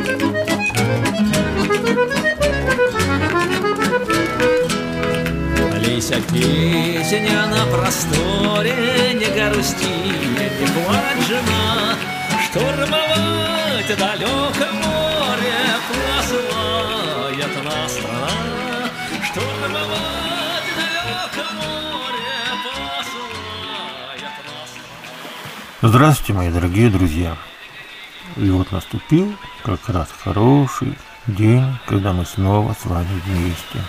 Лися, песня на просторе, не грусти, не плачь, жена, штурмовать далекое море посылает нас страна, штурмовать далекое море посылает нас страна. Здравствуйте, мои дорогие друзья! И вот наступил как раз хороший день, когда мы снова с вами вместе.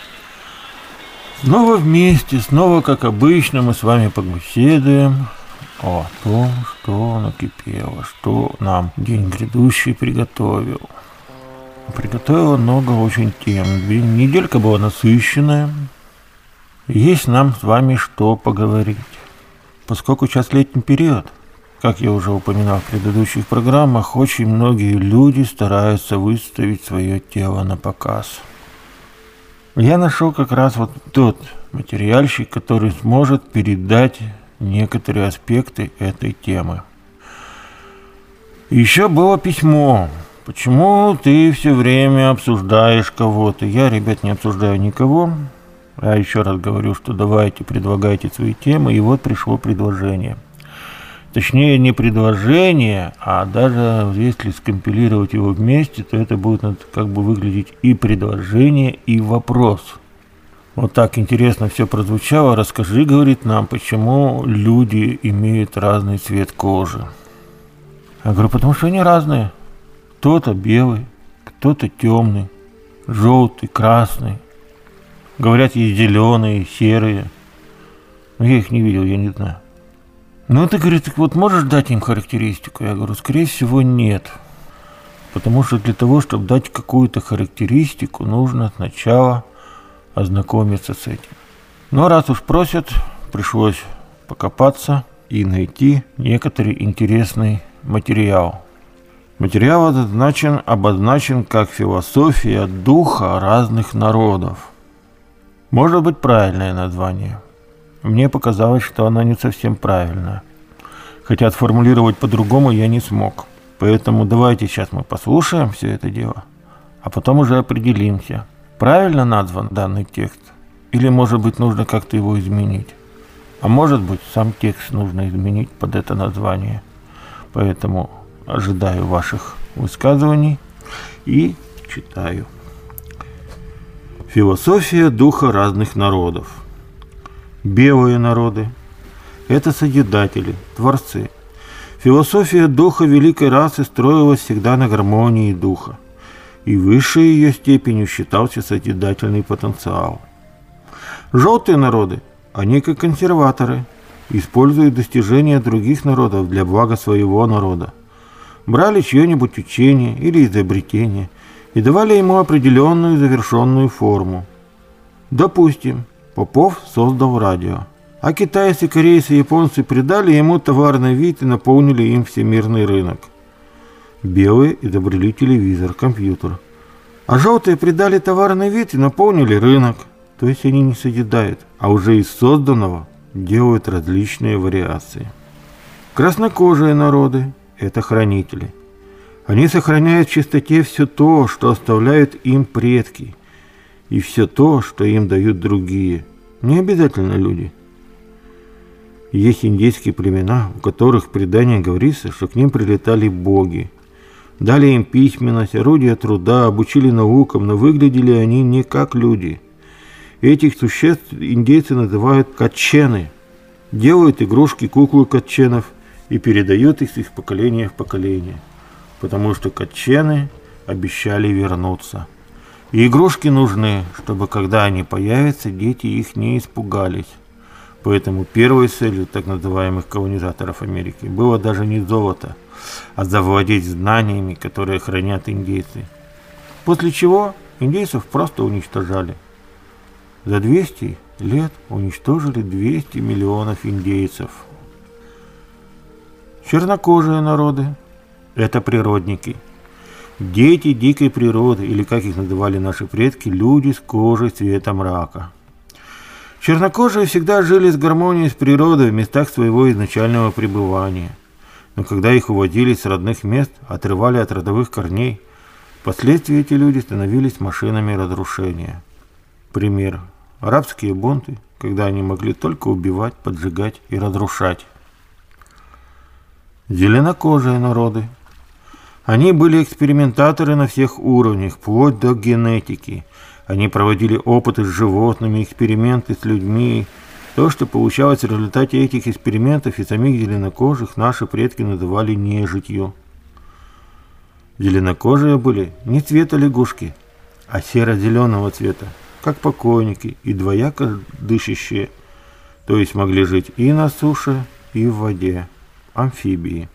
Снова вместе, снова, как обычно, мы с вами побеседуем о том, что накипело, что нам день грядущий приготовил. Приготовила много очень тем. Неделька была насыщенная. Есть нам с вами что поговорить. Поскольку сейчас летний период, как я уже упоминал в предыдущих программах, очень многие люди стараются выставить свое тело на показ. Я нашел как раз вот тот материальчик, который сможет передать некоторые аспекты этой темы. Еще было письмо. Почему ты все время обсуждаешь кого-то? Я, ребят, не обсуждаю никого. Я еще раз говорю, что давайте, предлагайте свои темы. И вот пришло предложение. Точнее, не предложение, а даже если скомпилировать его вместе, то это будет как бы выглядеть и предложение, и вопрос. Вот так интересно все прозвучало. Расскажи, говорит нам, почему люди имеют разный цвет кожи. Я говорю, потому что они разные. Кто-то белый, кто-то темный, желтый, красный. Говорят, есть зеленые, серые. Но я их не видел, я не знаю. Ну, ты, говорит, вот можешь дать им характеристику? Я говорю, скорее всего, нет. Потому что для того, чтобы дать какую-то характеристику, нужно сначала ознакомиться с этим. Но раз уж просят, пришлось покопаться и найти некоторый интересный материал. Материал обозначен как философия духа разных народов. Может быть, правильное название. Мне показалось, что она не совсем правильная. Хотя отформулировать по-другому я не смог. Поэтому давайте сейчас мы послушаем все это дело, а потом уже определимся, правильно назван данный текст, или, может быть, нужно как-то его изменить. А может быть, сам текст нужно изменить под это название. Поэтому ожидаю ваших высказываний и читаю. Философия духа разных народов. Белые народы – это созидатели, творцы. Философия духа великой расы строилась всегда на гармонии духа, и высшей ее степенью считался созидательный потенциал. Желтые народы, они как консерваторы, используют достижения других народов для блага своего народа. Брали чье-нибудь учение или изобретение и давали ему определенную завершенную форму. Допустим, Попов создал радио, а китайцы, корейцы и японцы придали ему товарный вид и наполнили им всемирный рынок. Белые изобрели телевизор, компьютер, а желтые придали товарный вид и наполнили рынок. То есть они не созидают, а уже из созданного делают различные вариации. Краснокожие народы – это хранители. Они сохраняют в чистоте все то, что оставляют им предки, и все то, что им дают другие, не обязательно люди. Есть индейские племена, у которых в предании говорится, что к ним прилетали боги. Дали им письменность, орудия труда, обучили наукам, но выглядели они не как люди. Этих существ индейцы называют катчены. Делают игрушки, куклы катченов и передают их из поколения в поколение. Потому что катчены обещали вернуться. И игрушки нужны, чтобы когда они появятся, дети их не испугались. Поэтому первой целью так называемых колонизаторов Америки было даже не золото, а завладеть знаниями, которые хранят индейцы. После чего индейцев просто уничтожали. За 200 лет уничтожили 200 миллионов индейцев. Чернокожие народы – это природники. Дети дикой природы, или как их называли наши предки, люди с кожей цвета мрака. Чернокожие всегда жили с гармонией с природой в местах своего изначального пребывания. Но когда их уводили с родных мест, отрывали от родовых корней, Впоследствии эти люди становились машинами разрушения. Пример. Арабские бунты, когда они могли только убивать, поджигать и разрушать. Зеленокожие народы. Они были экспериментаторы на всех уровнях, вплоть до генетики. Они проводили опыты с животными, эксперименты с людьми. То, что получалось в результате этих экспериментов и самих зеленокожих, наши предки называли нежитью. Зеленокожие были не цвета лягушки, а серо-зеленого цвета, как покойники и двояко дышащие, то есть могли жить и на суше, и в воде, амфибии.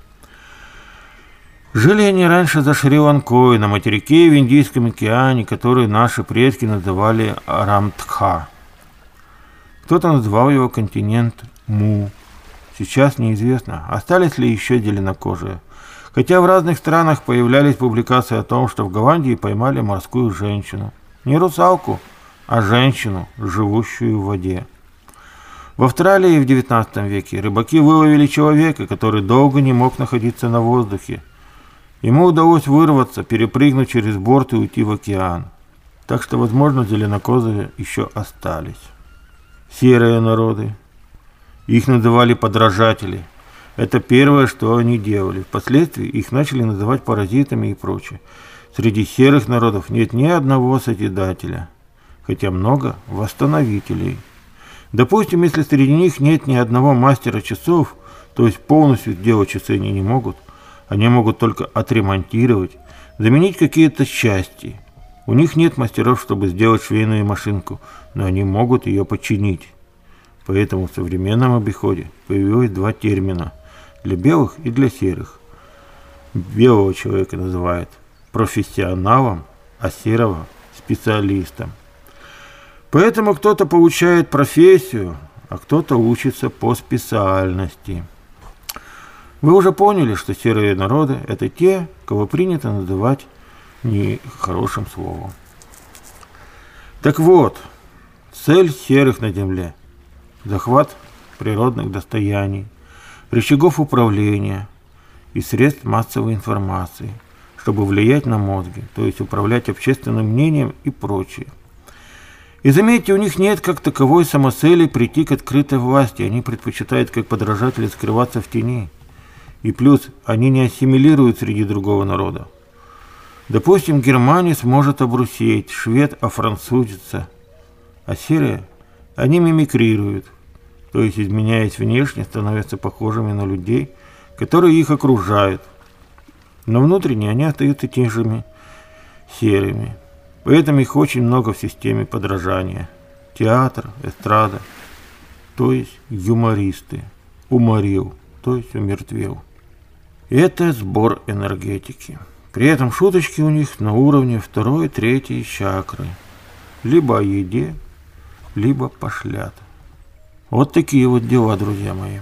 Жили они раньше за Шри-Ланкой, на материке в Индийском океане, который наши предки называли Рамтха. Кто-то называл его континент Му. Сейчас неизвестно, остались ли еще зеленокожие. Хотя в разных странах появлялись публикации о том, что в Голландии поймали морскую женщину. Не русалку, а женщину, живущую в воде. В Австралии в XIX веке рыбаки выловили человека, который долго не мог находиться на воздухе. Ему удалось вырваться, перепрыгнуть через борт и уйти в океан. Так что, возможно, зеленокожие еще остались. Серые народы. Их называли подражатели. Это первое, что они делали. Впоследствии их начали называть паразитами и прочее. Среди серых народов нет ни одного созидателя, хотя много восстановителей. Допустим, если среди них нет ни одного мастера часов, то есть полностью сделать часы они не могут, они могут только отремонтировать, заменить какие-то части. У них нет мастеров, чтобы сделать швейную машинку, но они могут ее починить. Поэтому в современном обиходе появилось два термина – для белых и для серых. Белого человека называют профессионалом, а серого – специалистом. Поэтому кто-то получает профессию, а кто-то учится по специальности. Вы уже поняли, что серые народы – это те, кого принято называть нехорошим словом. Так вот, цель серых на земле – захват природных достояний, рычагов управления и средств массовой информации, чтобы влиять на мозги, то есть управлять общественным мнением и прочее. И заметьте, у них нет как таковой самоцели прийти к открытой власти, они предпочитают как подражатели скрываться в тени. И плюс, они не ассимилируют среди другого народа. Допустим, германец может обрусеть, швед офранцузится, а серые, они мимикрируют, то есть, изменяясь внешне, становятся похожими на людей, которые их окружают. Но внутренне они остаются теми же серыми. Поэтому их очень много в системе подражания. Театр, эстрада, то есть юмористы. Уморил, то есть умертвел. Это сбор энергетики. При этом шуточки у них на уровне 2, 3 чакры. Либо о еде, либо пошлят. Вот такие вот дела, друзья мои.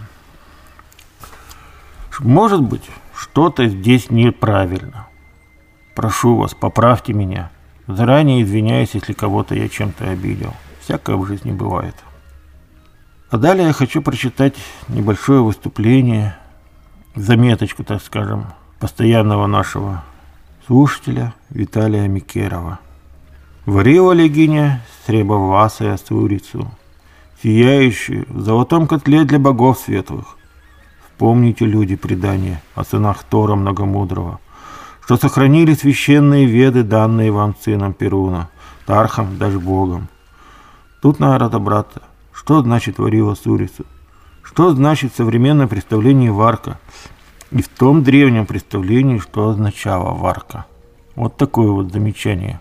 Может быть, что-то здесь неправильно. Прошу вас, поправьте меня. Заранее извиняюсь, если кого-то я чем-то обидел. Всякое в жизни бывает. А далее я хочу прочитать небольшое выступление, заметочку, так скажем, постоянного нашего слушателя Виталия Микерова. Варила легиня сребровасая сурицу, сияющую в золотом котле для богов светлых. Вспомните, люди, предания о сынах Тора Многомудрого, что сохранили священные веды, данные вам сыном Перуна, Тархом, Дашбогом. Тут надо разобраться, что значит варила сурицу, что значит в современном представлении варка, и в том древнем представлении, что означала варка. Вот такое вот замечание.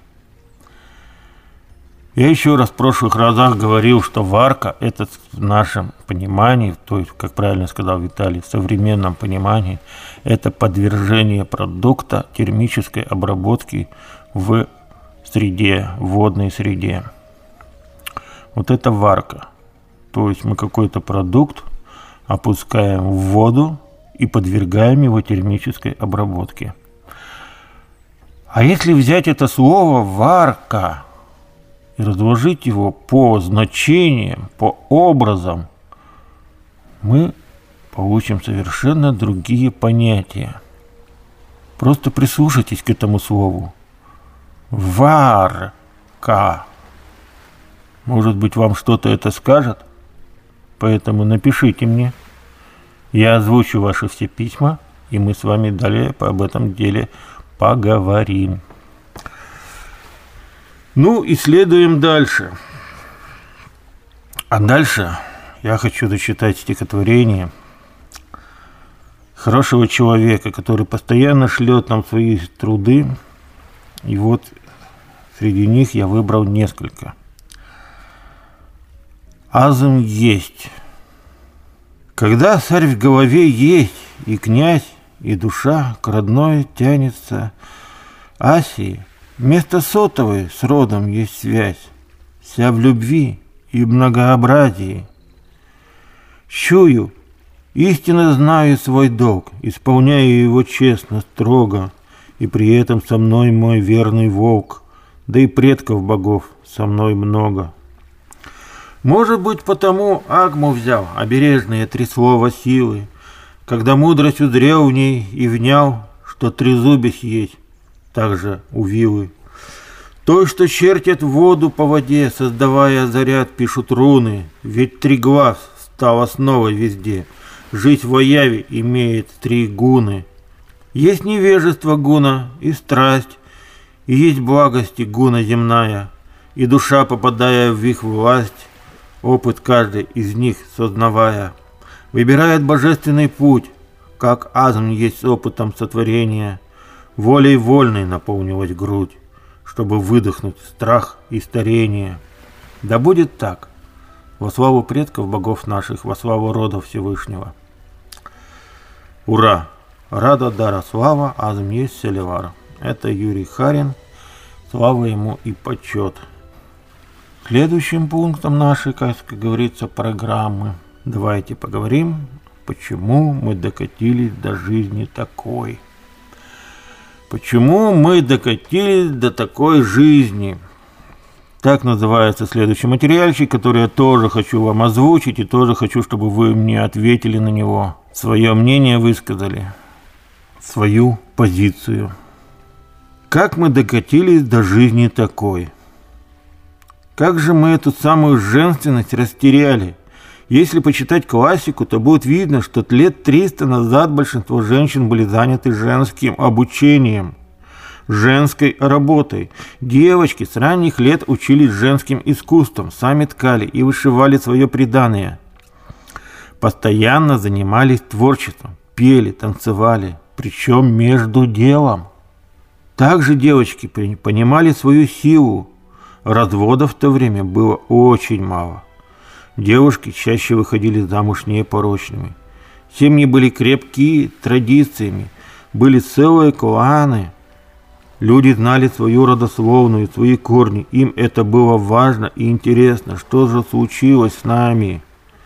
Я еще раз в прошлых разах говорил, что варка – это в нашем понимании, то есть, как правильно сказал Виталий, в современном понимании, это подвержение продукта термической обработки в среде, в водной среде. Вот это варка. То есть мы какой-то продукт опускаем в воду и подвергаем его термической обработке. А если взять это слово «варка» и разложить его по значениям, по образам, мы получим совершенно другие понятия. Просто прислушайтесь к этому слову. Варка. Может быть, вам что-то это скажет? Поэтому напишите мне. Я озвучу ваши все письма, и мы с вами далее об этом деле поговорим. Ну, и следуем дальше. А дальше я хочу зачитать стихотворение хорошего человека, который постоянно шлет нам свои труды. И вот среди них я выбрал несколько. Азм есть. Когда царь в голове есть, и князь, и душа к родной тянется Асии, вместо сотовой с родом есть связь, вся в любви и многообразии. Чую, истинно знаю свой долг, исполняю его честно, строго, и при этом со мной мой верный волк, да и предков богов со мной много. Может быть, потому Агму взял обережные 3 слова силы, когда мудрость узрел в ней и внял, что трезубец есть, также у вилы. Той, что чертят воду по воде, создавая заряд, пишут руны, ведь 3 глаз стал основой везде. Жить в Ояве имеет 3 гуны. Есть невежество гуна и страсть, и есть благость и гуна земная, и душа, попадая в их власть, опыт каждый из них сознавая, выбирает божественный путь, как азм есть опытом сотворения, волей вольной наполнилась грудь, чтобы выдохнуть страх и старение. Да будет так, во славу предков богов наших, во славу рода Всевышнего. Ура! Рада Дара слава, азм есть Селивар. Это Юрий Харин, слава ему и почет. Следующим пунктом нашей, как говорится, программы давайте поговорим, почему мы докатились до жизни такой. Почему мы докатились до такой жизни? Так называется следующий материальчик, который я тоже хочу вам озвучить, и тоже хочу, чтобы вы мне ответили на него, свое мнение высказали, свою позицию. Как мы докатились до жизни такой? Как же мы эту самую женственность растеряли? Если почитать классику, то будет видно, что лет 300 назад большинство женщин были заняты женским обучением, женской работой. Девочки с ранних лет учились женским искусством, сами ткали и вышивали свое приданое. Постоянно занимались творчеством, пели, танцевали, причем между делом. Также девочки понимали свою силу. Разводов в то время было очень мало. Девушки чаще выходили замуж непорочными. Семьи были крепкие традициями, были целые кланы. Люди знали свою родословную, свои корни. Им это было важно и интересно. Что же случилось с нами?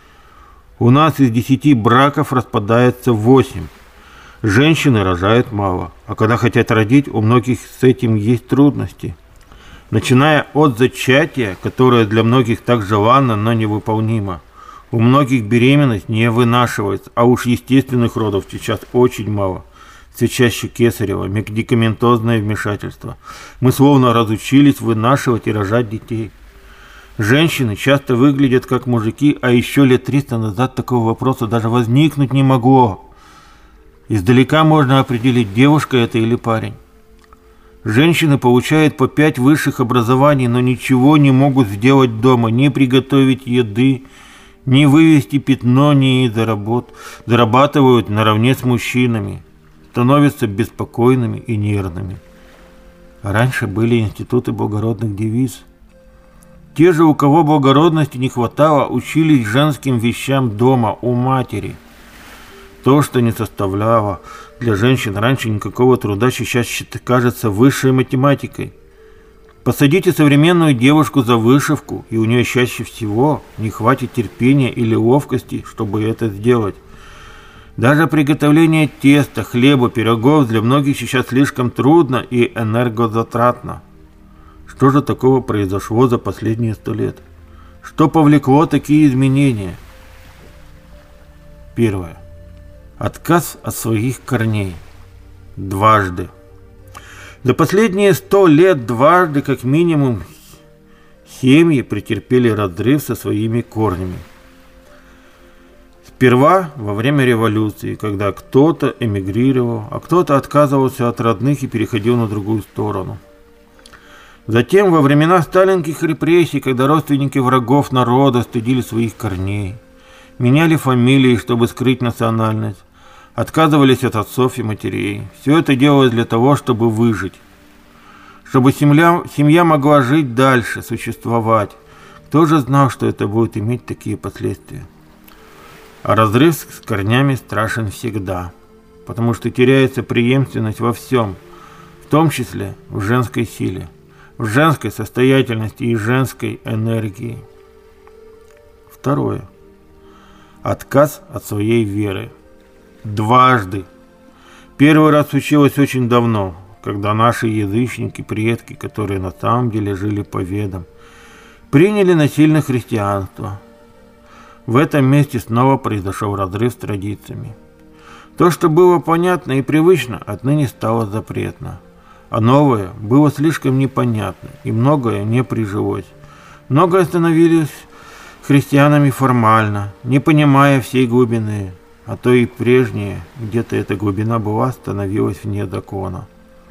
У нас из 10 браков распадается 8. Женщины рожают мало, а когда хотят родить, у многих с этим есть трудности. Начиная от зачатия, которое для многих так желанно, но невыполнимо. У многих беременность не вынашивается, а уж естественных родов сейчас очень мало. Все чаще кесарево, медикаментозное вмешательство. Мы словно разучились вынашивать и рожать детей. Женщины часто выглядят как мужики, а еще лет 300 назад такого вопроса даже возникнуть не могло. Издалека можно определить, девушка это или парень. Женщины получают по 5 высших образований, но ничего не могут сделать дома, не приготовить еды, не вывести пятно, не зарабатывают наравне с мужчинами, становятся беспокойными и нервными. А раньше были институты благородных девиц. Те же, у кого благородности не хватало, учились женским вещам дома у матери. То, что не составляло для женщин раньше никакого труда, сейчас кажется высшей математикой. Посадите современную девушку за вышивку, и у нее чаще всего не хватит терпения или ловкости, чтобы это сделать. Даже приготовление теста, хлеба, пирогов для многих сейчас слишком трудно и энергозатратно. Что же такого произошло за последние 100 лет? Что повлекло такие изменения? Первое. Отказ от своих корней. Дважды. За последние 100 лет дважды, как минимум, семьи претерпели разрыв со своими корнями. Сперва во время революции, когда кто-то эмигрировал, а кто-то отказывался от родных и переходил на другую сторону. Затем во времена сталинских репрессий, когда родственники врагов народа стыдили своих корней, меняли фамилии, чтобы скрыть национальность, отказывались от отцов и матерей. Все это делалось для того, чтобы выжить, чтобы семья могла жить дальше, существовать. Кто же знал, что это будет иметь такие последствия? А разрыв с корнями страшен всегда, потому что теряется преемственность во всем, в том числе в женской силе, в женской состоятельности и женской энергии. Второе. Отказ от своей веры. Дважды. Первый раз случилось очень давно, когда наши язычники, предки, которые на самом деле жили по ведам, приняли насильно христианство. В этом месте снова произошел разрыв с традициями. То, что было понятно и привычно, отныне стало запретно. А новое было слишком непонятно, и многое не прижилось. Многое становилось христианами формально, не понимая всей глубины, а то и прежнее, где-то эта глубина была, становилась вне закона.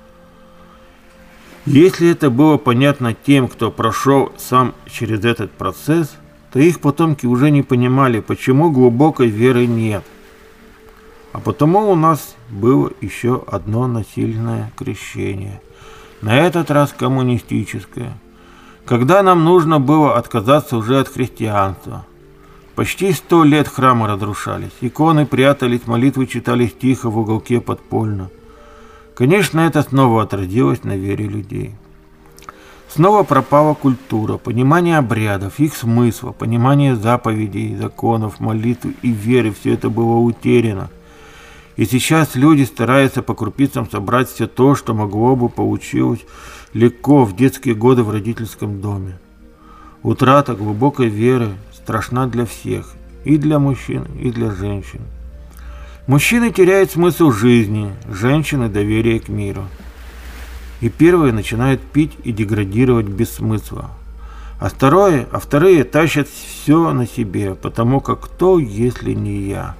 Если это было понятно тем, кто прошел сам через этот процесс, то их потомки уже не понимали, почему глубокой веры нет. А потому у нас было еще одно насильное крещение, на этот раз коммунистическое, когда нам нужно было отказаться уже от христианства. Почти 100 лет храмы разрушались, иконы прятались, молитвы читались тихо в уголке подпольно. Конечно, это снова отразилось на вере людей. Снова пропала культура, понимание обрядов, их смысла, понимание заповедей, законов, молитв и веры. Все это было утеряно. И сейчас люди стараются по крупицам собрать все то, что могло бы получилось легко в детские годы в родительском доме. Утрата глубокой веры страшна для всех, и для мужчин, и для женщин. Мужчины теряют смысл жизни, женщины – доверие к миру. И первые начинают пить и деградировать без смысла. А вторые тащат все на себе, потому как кто, если не я?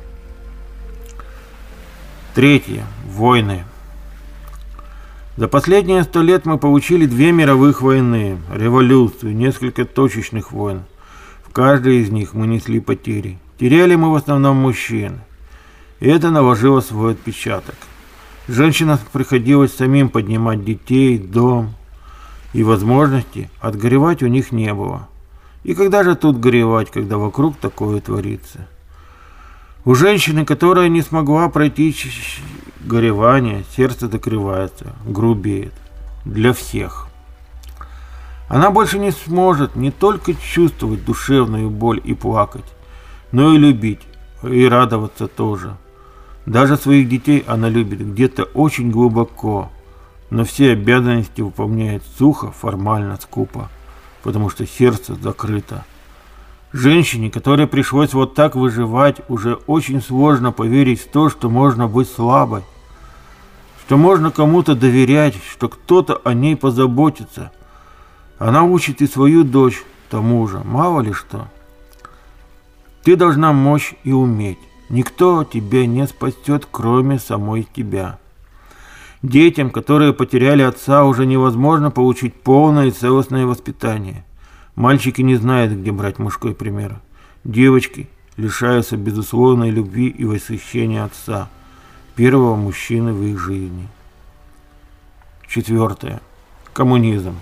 Третье. Войны. За последние 100 лет мы получили 2 мировых войны, революцию, несколько точечных войн. В каждой из них мы несли потери. Теряли мы в основном мужчин. И это наложило свой отпечаток. Женщинам приходилось самим поднимать детей, дом, и возможности отгоревать у них не было. И когда же тут горевать, когда вокруг такое творится? У женщины, которая не смогла пройти горевание, сердце закрывается, грубеет. Для всех. Она больше не сможет не только чувствовать душевную боль и плакать, но и любить, и радоваться тоже. Даже своих детей она любит где-то очень глубоко, но все обязанности выполняет сухо, формально, скупо, потому что сердце закрыто. Женщине, которой пришлось вот так выживать, уже очень сложно поверить в то, что можно быть слабой, что можно кому-то доверять, что кто-то о ней позаботится. Она учит и свою дочь тому же, мало ли что. Ты должна мочь и уметь. Никто тебя не спасет, кроме самой тебя. Детям, которые потеряли отца, уже невозможно получить полное и целостное воспитание. Мальчики не знают, где брать мужской пример. Девочки лишаются безусловной любви и восхищения отца, первого мужчины в их жизни. Четвертое. Коммунизм.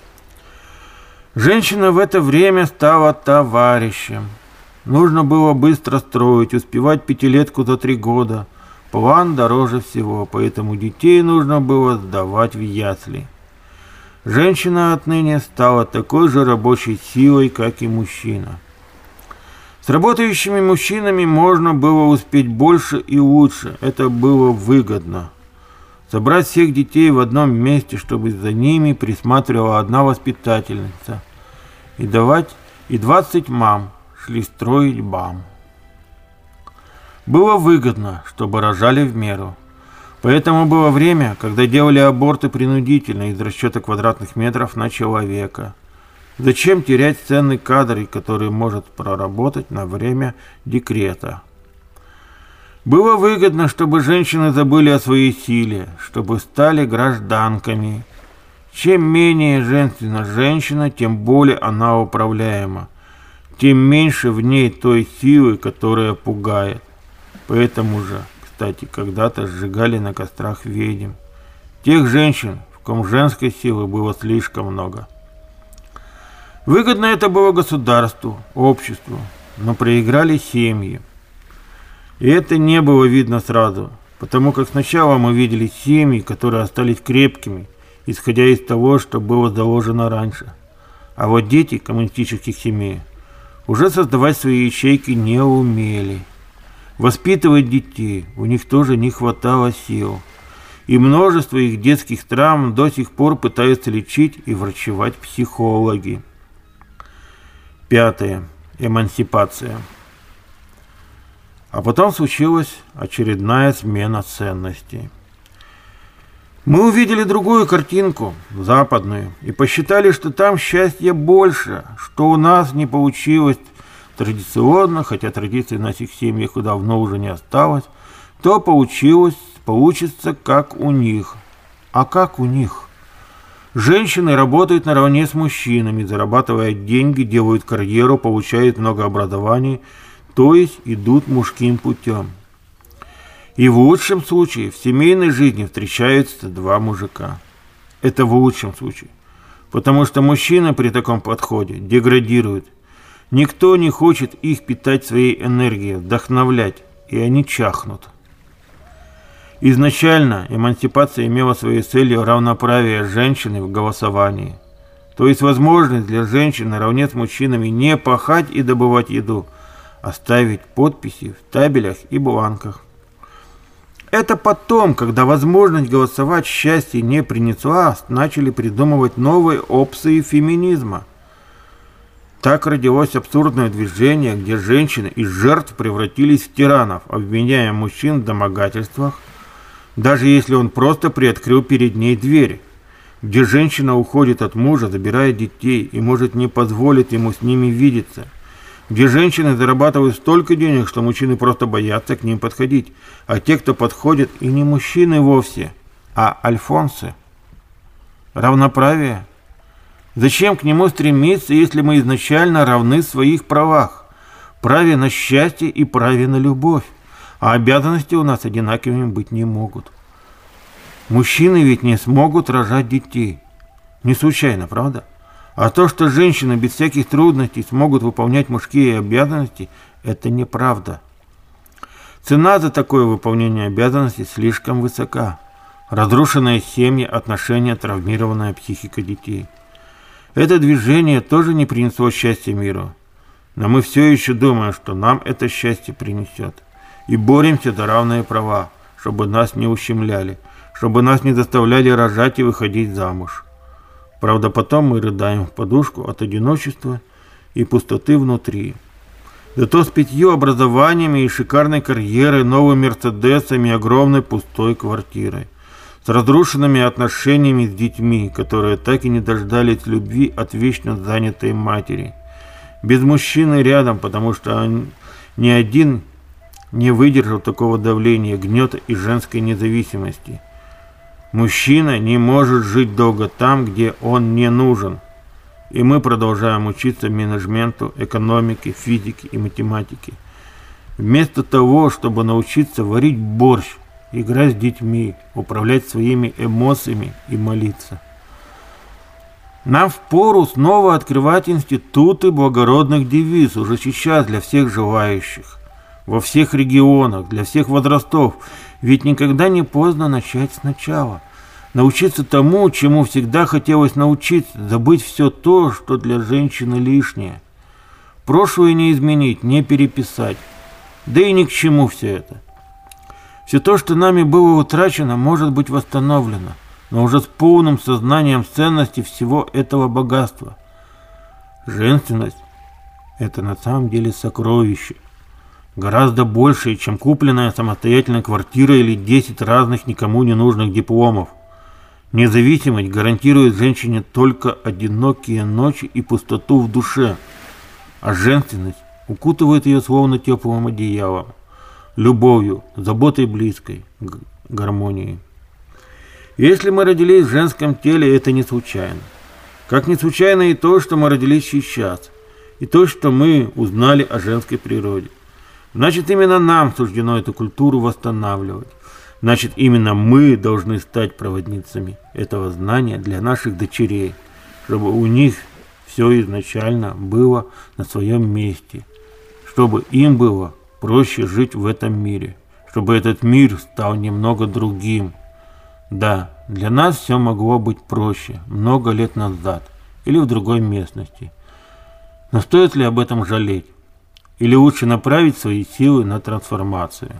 Женщина в это время стала товарищем. Нужно было быстро строить, успевать 5-летку за 3 года. План дороже всего, поэтому детей нужно было сдавать в ясли. Женщина отныне стала такой же рабочей силой, как и мужчина. С работающими мужчинами можно было успеть больше и лучше. Это было выгодно. Собрать всех детей в одном месте, чтобы за ними присматривала одна воспитательница. И 20 мам шли строить БАМ. Было выгодно, чтобы рожали в меру. Поэтому было время, когда делали аборты принудительно из расчета квадратных метров на человека. Зачем терять ценный кадр, который может проработать на время декрета? Было выгодно, чтобы женщины забыли о своей силе, чтобы стали гражданками. Чем менее женственна женщина, тем более она управляема, тем меньше в ней той силы, которая пугает. Поэтому же, кстати, когда-то сжигали на кострах ведьм. Тех женщин, в ком женской силы было слишком много. Выгодно это было государству, обществу, но проиграли семьи. И это не было видно сразу, потому как сначала мы видели семьи, которые остались крепкими, исходя из того, что было заложено раньше. А вот дети коммунистических семей уже создавать свои ячейки не умели. Воспитывать детей у них тоже не хватало сил. И множество их детских травм до сих пор пытаются лечить и врачевать психологи. 5. Эмансипация. А потом случилась очередная смена ценностей. Мы увидели другую картинку, западную, и посчитали, что там счастья больше, что у нас не получилось традиционно, хотя традиций в наших семьях давно уже не осталось, то получится как у них. А как у них? Женщины работают наравне с мужчинами, зарабатывая деньги, делают карьеру, получают много образований, то есть идут мужским путем. И в лучшем случае в семейной жизни встречаются два мужика. Это в лучшем случае. Потому что мужчина при таком подходе деградирует. Никто не хочет их питать своей энергией, вдохновлять, и они чахнут. Изначально эмансипация имела своей целью равноправие женщины в голосовании. То есть возможность для женщин наравне с мужчинами не пахать и добывать еду, а ставить подписи в табелях и бланках. Это потом, когда возможность голосовать счастье не принесла, начали придумывать новые опции феминизма. Так родилось абсурдное движение, где женщины из жертв превратились в тиранов, обвиняя мужчин в домогательствах, даже если он просто приоткрыл перед ней дверь, где женщина уходит от мужа, забирая детей и может не позволить ему с ними видеться, где женщины зарабатывают столько денег, что мужчины просто боятся к ним подходить, а те, кто подходит, и не мужчины вовсе, а альфонсы. Равноправие? Зачем к нему стремиться, если мы изначально равны в своих правах, праве на счастье и праве на любовь, а обязанности у нас одинаковыми быть не могут. Мужчины ведь не смогут рожать детей. Не случайно, правда? А то, что женщины без всяких трудностей смогут выполнять мужские обязанности, это неправда. Цена за такое выполнение обязанностей слишком высока. Разрушенные семьи, отношения, травмированная психика детей. Это движение тоже не принесло счастья миру. Но мы все еще думаем, что нам это счастье принесет. И боремся за равные права, чтобы нас не ущемляли, чтобы нас не заставляли рожать и выходить замуж. Правда, потом мы рыдаем в подушку от одиночества и пустоты внутри. Зато с 5 образованиями и шикарной карьерой, новыми мерседесами и огромной пустой квартирой. С разрушенными отношениями с детьми, которые так и не дождались любви от вечно занятой матери. Без мужчины рядом, потому что ни один не выдержал такого давления, гнета и женской независимости. Мужчина не может жить долго там, где он не нужен. И мы продолжаем учиться менеджменту, экономике, физике и математике. Вместо того, чтобы научиться варить борщ, играть с детьми, управлять своими эмоциями и молиться. Нам впору снова открывать институты благородных девиз уже сейчас для всех желающих. Во всех регионах, для всех возрастов. Ведь никогда не поздно начать сначала. Научиться тому, чему всегда хотелось научиться, забыть все то, что для женщины лишнее. Прошлое не изменить, не переписать. Да и ни к чему все это. Все то, что нами было утрачено, может быть восстановлено, но уже с полным сознанием ценности всего этого богатства. Женственность – это на самом деле сокровище. гораздо большее, чем купленная самостоятельно квартира или 10 разных никому не нужных дипломов. Независимость гарантирует женщине только одинокие ночи и пустоту в душе, а женственность укутывает ее словно теплым одеялом, любовью, заботой близкой, гармонией. Если мы родились в женском теле, это не случайно. Как не случайно и то, что мы родились сейчас, и то, что мы узнали о женской природе. Значит, именно нам суждено эту культуру восстанавливать. Значит, именно мы должны стать проводницами этого знания для наших дочерей, чтобы у них все изначально было на своем месте, чтобы им было проще жить в этом мире, чтобы этот мир стал немного другим. Да, для нас все могло быть проще много лет назад или в другой местности. Но стоит ли об этом жалеть? Или лучше направить свои силы на трансформацию?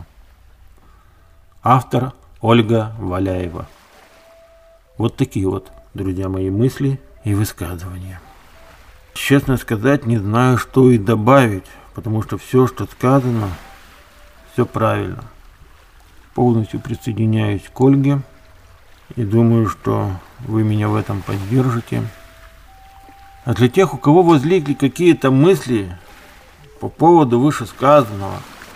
Автор Ольга Валяева. Вот такие вот, друзья мои, мысли и высказывания. Честно сказать, не знаю, что и добавить, потому что все, что сказано, все правильно. Полностью присоединяюсь к Ольге и думаю, что вы меня в этом поддержите. А для тех, у кого возникли какие-то мысли по поводу вышесказанного,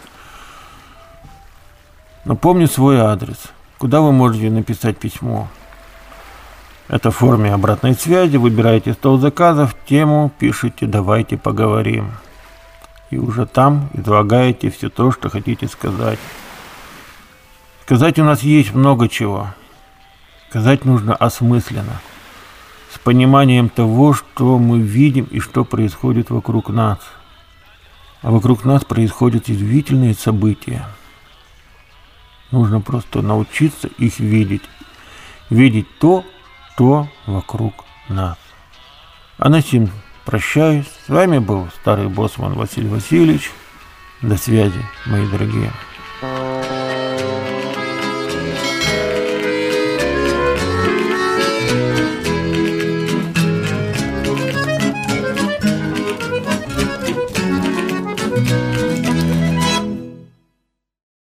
напомню свой адрес, куда вы можете написать письмо. Это в форме обратной связи. Выбираете стол заказов, тему, пишите «Давайте поговорим». И уже там излагаете все то, что хотите сказать. Сказать у нас есть много чего. Сказать нужно осмысленно, с пониманием того, что мы видим и что происходит вокруг нас. А вокруг нас происходят удивительные события. Нужно просто научиться их видеть. Видеть то, что вокруг нас. А на сим прощаюсь. С вами был старый боссман Василий Васильевич. До связи, мои дорогие.